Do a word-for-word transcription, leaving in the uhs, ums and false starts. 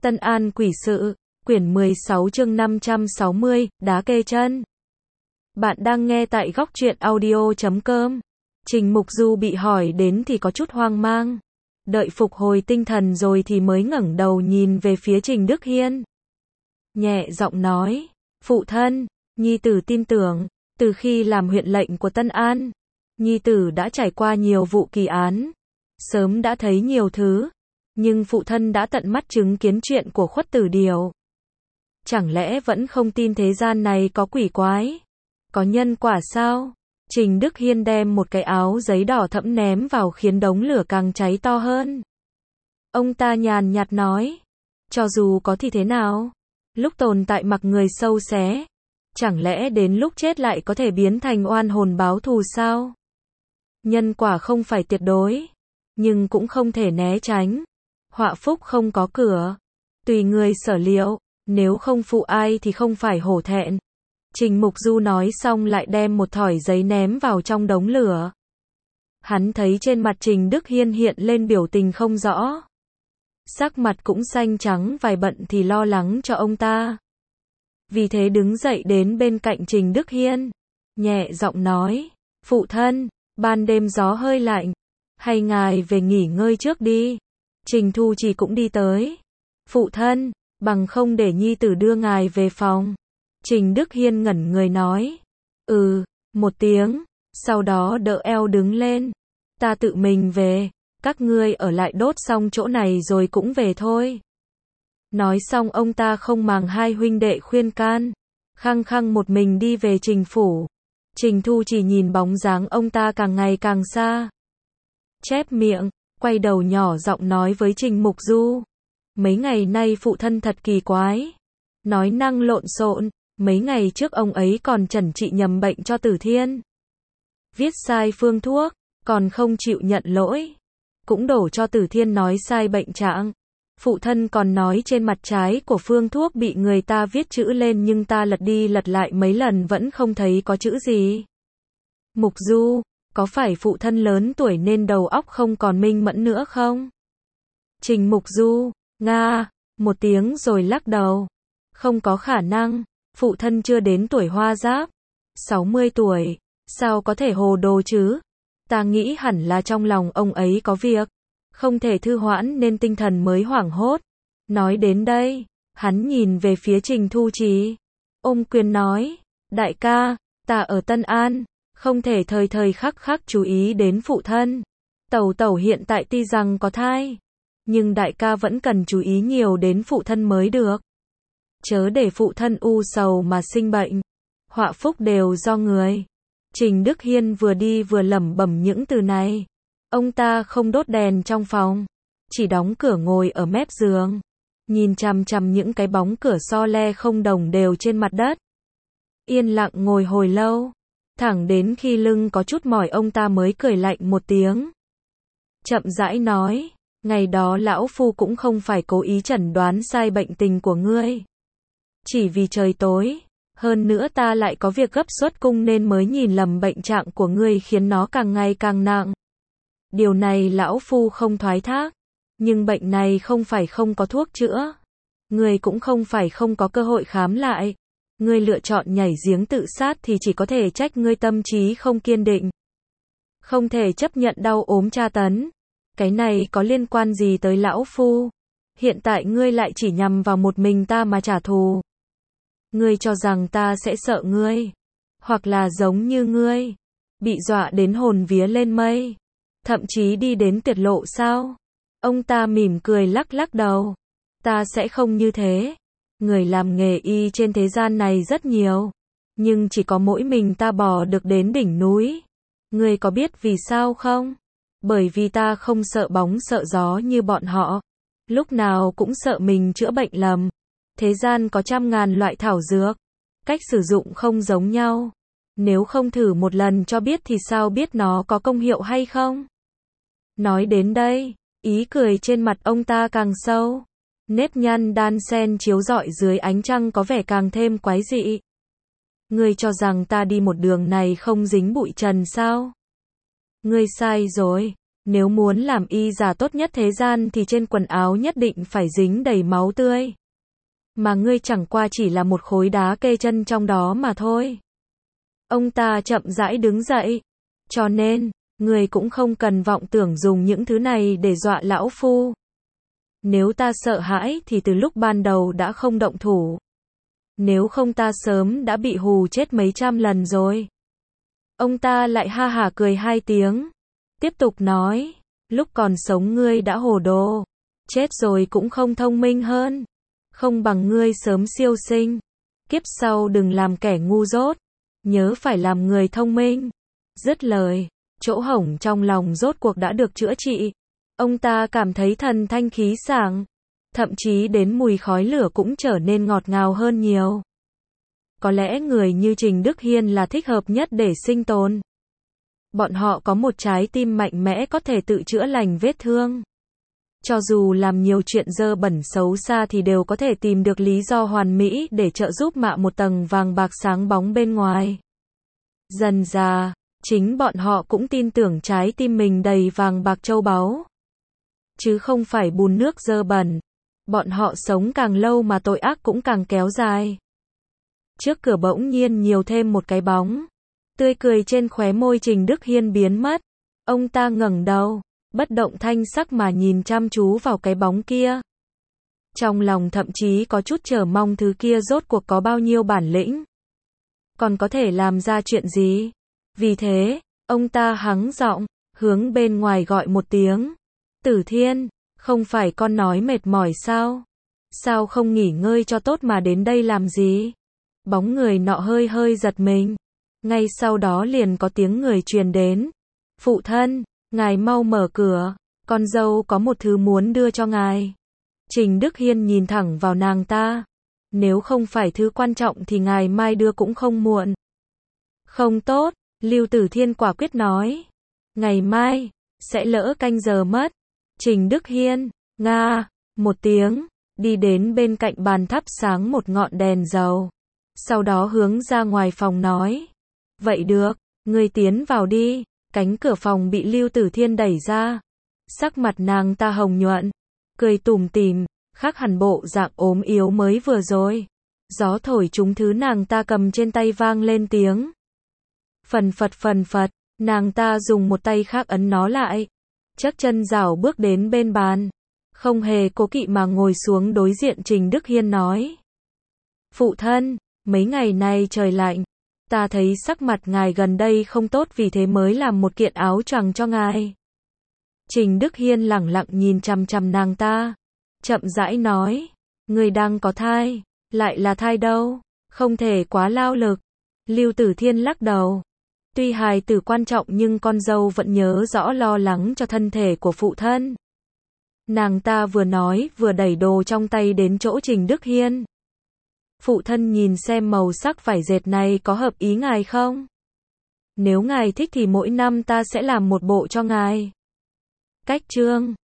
Tân An Quỷ Sự, quyển mười sáu chương năm trăm sáu mươi, đá kê chân. Bạn đang nghe tại góc truyện audio chấm com. Trình Mục Du bị hỏi đến thì có chút hoang mang. Đợi phục hồi tinh thần rồi thì mới ngẩng đầu nhìn về phía Trình Đức Hiên. Nhẹ giọng nói, phụ thân, nhi tử tin tưởng, từ khi làm huyện lệnh của Tân An, nhi tử đã trải qua nhiều vụ kỳ án, sớm đã thấy nhiều thứ, nhưng phụ thân đã tận mắt chứng kiến chuyện của Khuất Tử Điều. Chẳng lẽ vẫn không tin thế gian này có quỷ quái, có nhân quả sao? Trình Đức Hiên đem một cái áo giấy đỏ thẫm ném vào khiến đống lửa càng cháy to hơn. Ông ta nhàn nhạt nói, cho dù có thì thế nào? Lúc tồn tại mặc người sâu xé, chẳng lẽ đến lúc chết lại có thể biến thành oan hồn báo thù sao? Nhân quả không phải tuyệt đối, nhưng cũng không thể né tránh. Họa phúc không có cửa, tùy người sở liệu, nếu không phụ ai thì không phải hổ thẹn. Trình Mục Du nói xong lại đem một thỏi giấy ném vào trong đống lửa. Hắn thấy trên mặt Trình Đức Hiên hiện lên biểu tình không rõ. Sắc mặt cũng xanh trắng, vài bận thì lo lắng cho ông ta. Vì thế đứng dậy đến bên cạnh Trình Đức Hiên, nhẹ giọng nói, phụ thân, ban đêm gió hơi lạnh, hay ngài về nghỉ ngơi trước đi. Trình Thu Trì cũng đi tới. Phụ thân, bằng không để nhi tử đưa ngài về phòng. Trình Đức Hiên ngẩn người nói. Ừ, một tiếng, sau đó đỡ eo đứng lên. Ta tự mình về, các ngươi ở lại đốt xong chỗ này rồi cũng về thôi. Nói xong ông ta không màng hai huynh đệ khuyên can, khăng khăng một mình đi về Trình phủ. Trình Thu Trì nhìn bóng dáng ông ta càng ngày càng xa. Chép miệng, quay đầu nhỏ giọng nói với Trình Mục Du. Mấy ngày nay phụ thân thật kỳ quái. Nói năng lộn xộn, mấy ngày trước ông ấy còn chẩn trị nhầm bệnh cho Tử Thiên. Viết sai phương thuốc, còn không chịu nhận lỗi. Cũng đổ cho Tử Thiên nói sai bệnh trạng. Phụ thân còn nói trên mặt trái của phương thuốc bị người ta viết chữ lên nhưng ta lật đi lật lại mấy lần vẫn không thấy có chữ gì. Mục Du, có phải phụ thân lớn tuổi nên đầu óc không còn minh mẫn nữa không? Trình Mục Du, nga, một tiếng rồi lắc đầu. Không có khả năng, phụ thân chưa đến tuổi hoa giáp. sáu mươi tuổi, sao có thể hồ đồ chứ? Ta nghĩ hẳn là trong lòng ông ấy có việc, không thể thư hoãn nên tinh thần mới hoảng hốt. Nói đến đây, hắn nhìn về phía Trình Thu Trì, ôm quyền nói, đại ca, ta ở Tân An, không thể thời thời khắc khắc chú ý đến phụ thân. Tẩu tẩu hiện tại tuy rằng có thai, nhưng đại ca vẫn cần chú ý nhiều đến phụ thân mới được. Chớ để phụ thân u sầu mà sinh bệnh. Họa phúc đều do người. Trình Đức Hiên vừa đi vừa lẩm bẩm những từ này. Ông ta không đốt đèn trong phòng, chỉ đóng cửa ngồi ở mép giường, nhìn chằm chằm những cái bóng cửa so le không đồng đều trên mặt đất. Yên lặng ngồi hồi lâu, thẳng đến khi lưng có chút mỏi ông ta mới cười lạnh một tiếng. Chậm rãi nói, ngày đó lão phu cũng không phải cố ý chẩn đoán sai bệnh tình của ngươi. Chỉ vì trời tối, hơn nữa ta lại có việc gấp xuất cung nên mới nhìn lầm bệnh trạng của ngươi khiến nó càng ngày càng nặng. Điều này lão phu không thoái thác, nhưng bệnh này không phải không có thuốc chữa. Ngươi cũng không phải không có cơ hội khám lại. Ngươi lựa chọn nhảy giếng tự sát thì chỉ có thể trách ngươi tâm trí không kiên định. Không thể chấp nhận đau ốm tra tấn. Cái này có liên quan gì tới lão phu? Hiện tại ngươi lại chỉ nhằm vào một mình ta mà trả thù. Ngươi cho rằng ta sẽ sợ ngươi, hoặc là giống như ngươi, bị dọa đến hồn vía lên mây, thậm chí đi đến tuyệt lộ sao? Ông ta mỉm cười lắc lắc đầu. Ta sẽ không như thế. Người làm nghề y trên thế gian này rất nhiều, nhưng chỉ có mỗi mình ta bò được đến đỉnh núi. Ngươi có biết vì sao không? Bởi vì ta không sợ bóng sợ gió như bọn họ, lúc nào cũng sợ mình chữa bệnh lầm. Thế gian có trăm ngàn loại thảo dược, cách sử dụng không giống nhau. Nếu không thử một lần cho biết thì sao biết nó có công hiệu hay không? Nói đến đây, ý cười trên mặt ông ta càng sâu. Nếp nhăn đan xen chiếu rọi dưới ánh trăng có vẻ càng thêm quái dị. Ngươi cho rằng ta đi một đường này không dính bụi trần sao? Ngươi sai rồi. Nếu muốn làm y giả tốt nhất thế gian thì trên quần áo nhất định phải dính đầy máu tươi. Mà ngươi chẳng qua chỉ là một khối đá kê chân trong đó mà thôi. Ông ta chậm rãi đứng dậy. Cho nên, ngươi cũng không cần vọng tưởng dùng những thứ này để dọa lão phu. Nếu ta sợ hãi thì từ lúc ban đầu đã không động thủ. Nếu không ta sớm đã bị hù chết mấy trăm lần rồi. Ông ta lại ha hả cười hai tiếng. Tiếp tục nói, lúc còn sống ngươi đã hồ đồ. Chết rồi cũng không thông minh hơn. Không bằng ngươi sớm siêu sinh. Kiếp sau đừng làm kẻ ngu dốt. Nhớ phải làm người thông minh. Dứt lời, chỗ hổng trong lòng rốt cuộc đã được chữa trị. Ông ta cảm thấy thần thanh khí sảng. Thậm chí đến mùi khói lửa cũng trở nên ngọt ngào hơn nhiều. Có lẽ người như Trình Đức Hiên là thích hợp nhất để sinh tồn. Bọn họ có một trái tim mạnh mẽ có thể tự chữa lành vết thương. Cho dù làm nhiều chuyện dơ bẩn xấu xa thì đều có thể tìm được lý do hoàn mỹ để trợ giúp mạ một tầng vàng bạc sáng bóng bên ngoài. Dần dà, chính bọn họ cũng tin tưởng trái tim mình đầy vàng bạc châu báu. Chứ không phải bùn nước dơ bẩn. Bọn họ sống càng lâu mà tội ác cũng càng kéo dài. Trước cửa bỗng nhiên nhiều thêm một cái bóng. Tươi cười trên khóe môi Trình Đức Hiên biến mất. Ông ta ngẩng đầu, bất động thanh sắc mà nhìn chăm chú vào cái bóng kia. Trong lòng thậm chí có chút chờ mong thứ kia rốt cuộc có bao nhiêu bản lĩnh. Còn có thể làm ra chuyện gì? Vì thế, ông ta hắng giọng, hướng bên ngoài gọi một tiếng. Tử Thiên, không phải con nói mệt mỏi sao? Sao không nghỉ ngơi cho tốt mà đến đây làm gì? Bóng người nọ hơi hơi giật mình. Ngay sau đó liền có tiếng người truyền đến. Phụ thân, ngài mau mở cửa, con dâu có một thứ muốn đưa cho ngài. Trình Đức Hiên nhìn thẳng vào nàng ta. Nếu không phải thứ quan trọng thì ngài mai đưa cũng không muộn. Không tốt, Lưu Tử Thiên quả quyết nói. Ngày mai, sẽ lỡ canh giờ mất. Trình Đức Hiên, nga, một tiếng, đi đến bên cạnh bàn thắp sáng một ngọn đèn dầu. Sau đó hướng ra ngoài phòng nói. Vậy được, ngươi tiến vào đi. Cánh cửa phòng bị Lưu Tử Thiên đẩy ra. Sắc mặt nàng ta hồng nhuận, cười tủm tỉm, khác hẳn bộ dạng ốm yếu mới vừa rồi. Gió thổi trúng thứ nàng ta cầm trên tay vang lên tiếng. Phần phật phần phật, nàng ta dùng một tay khác ấn nó lại. Chắc chân rảo bước đến bên bàn. Không hề cố kỵ mà ngồi xuống đối diện Trình Đức Hiên nói. Phụ thân, mấy ngày nay trời lạnh. Ta thấy sắc mặt ngài gần đây không tốt vì thế mới làm một kiện áo choàng cho ngài. Trình Đức Hiên lẳng lặng nhìn chằm chằm nàng ta. Chậm rãi nói. Người đang có thai. Lại là thai đâu. Không thể quá lao lực. Lưu Tử Thiên lắc đầu. Tuy hài tử quan trọng nhưng con dâu vẫn nhớ rõ lo lắng cho thân thể của phụ thân. Nàng ta vừa nói vừa đẩy đồ trong tay đến chỗ Trình Đức Hiên. Phụ thân nhìn xem màu sắc vải dệt này có hợp ý ngài không? Nếu ngài thích thì mỗi năm ta sẽ làm một bộ cho ngài. Cách chương